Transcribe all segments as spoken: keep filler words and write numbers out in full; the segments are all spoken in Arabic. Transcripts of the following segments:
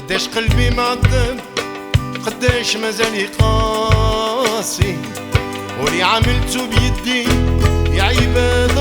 قداش قلبي معذب، قداش مازال قاسي، واللي عملته بيدي يا عباد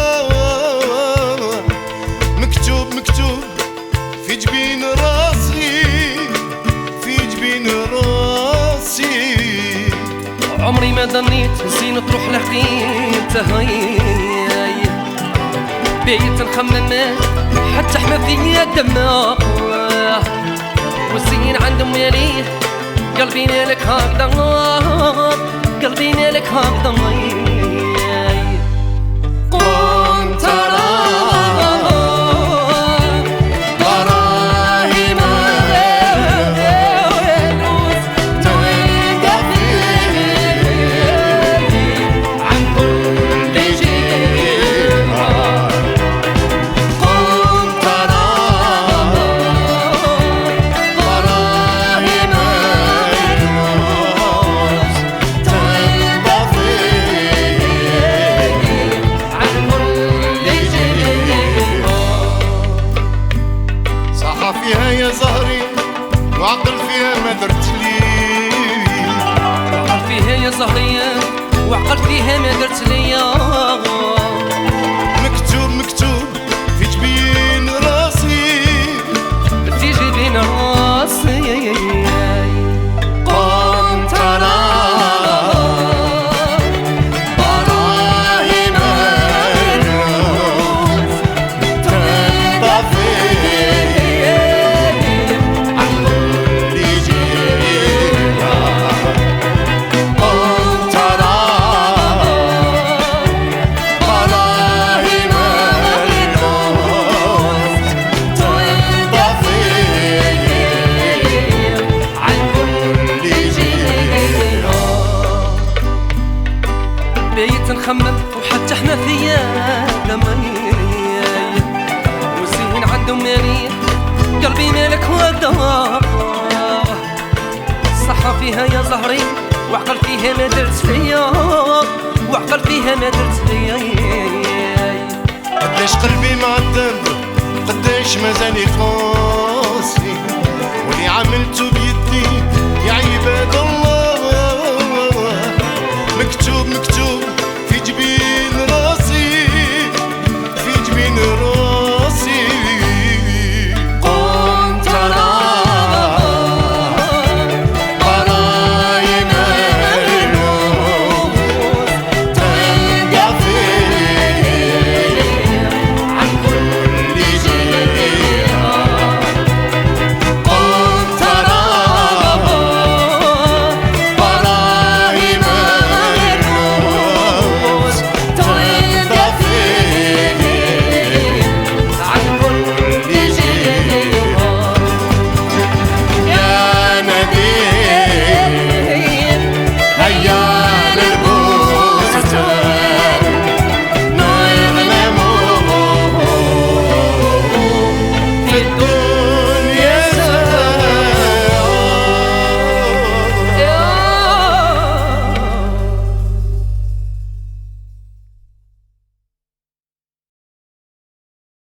الله مكتوب مكتوب في جبين راسي، في جبين راسي. عمري ما ظنيت زين تروح لحقيت هاي بيت نخمم حتى حما فيا الدماغ، والزين عندهم ياليه قلبي نالك هكذا، قلبي نالك هكذا. كنت فيها يا زهري وعقل فيها ما درت لي، وعقل فيها يا زهري وعقل فيها ما درت لي. مكتوب مكتوب في جبين راسي، في جبين راسي. كنت انا براهين الروس تنطفي نخمم وحتى حنا فيا دمني، والزين عندهم مالي قلبي مالك ودار. الصحة فيها يا زهري وعقل فيها ما درت ليا، وعقل فيها ما درت ليا. قداش قلبي معذب، قداش مازال يقول